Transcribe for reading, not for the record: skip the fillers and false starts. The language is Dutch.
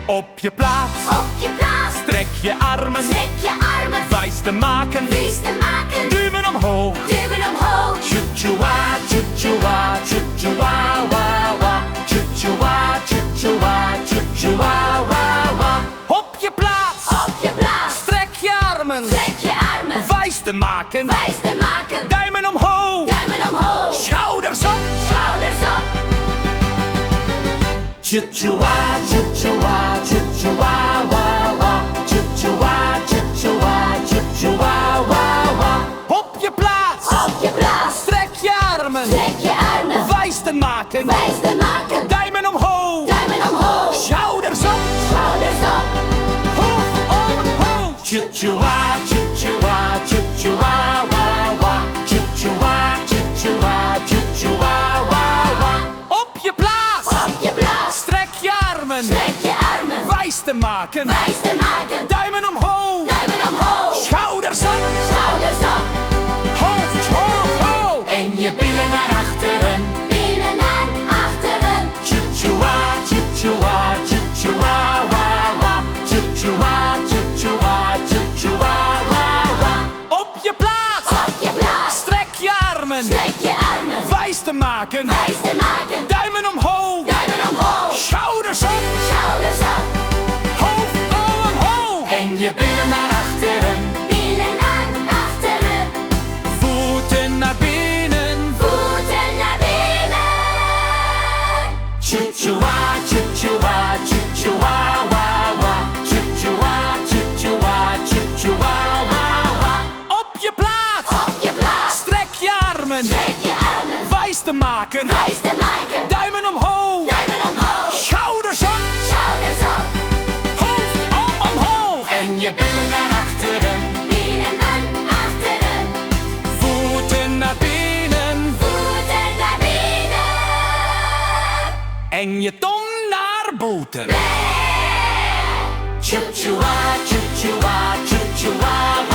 Op je plaats, strek je armen, wijs te maken, duwen omhoog, tjoetjoewa, tjoetjoewa, tjoetjoewa, wa wa, tjoetjoewa, tjoetjoewa, tjoetjoewa, wa wa. Op je plaats, strek je armen, wijs te maken, duimen omhoog, schouders op, tjoetjoewa, tjoetjoewa, tjoetjoewa, wa wa, tjoetjoewa, tjoetjoewa, tjoetjoewa, wa wa. Op je plaats, strek je armen, wijs te maken, duimen omhoog, schouders op, hoofd omhoog, tjoetjoewa, tjoetjoewa, tjoetjoewa, wa wa, tjoetjoewa, tjoetjoewa, tjoetjoewa, wa wa. Op je plaats, strek je armen, wijs te maken, duimen omhoog, schouders op, hoofd omhoog, en je billen naar achteren, tjoetjoewa, tjoetjoewa, tjoetjoewa, wa wa, tjoetjoewa, tjoetjoewa, tjoetjoewa, wa wa. Op je plaats, strek je armen, wijs te maken, duimen omhoog, schouders op, hoofd omhoog, en je billen naar achteren, voeten naar binnen, tjoetjoewa, tjoetjoewa, tjoetjoewa, wa wa, tjoetjoewa, tjoetjoewa, tjoetjoewa, wa wa. Op je plaats, strek je armen, wijs te maken, duimen omhoog, schouders op, hoofd omhoog, en je billen naar achteren, voeten naar binnen, en je tong naar boeten. Tjoetjoewa, tjoetjoewa, tjoetjoewa,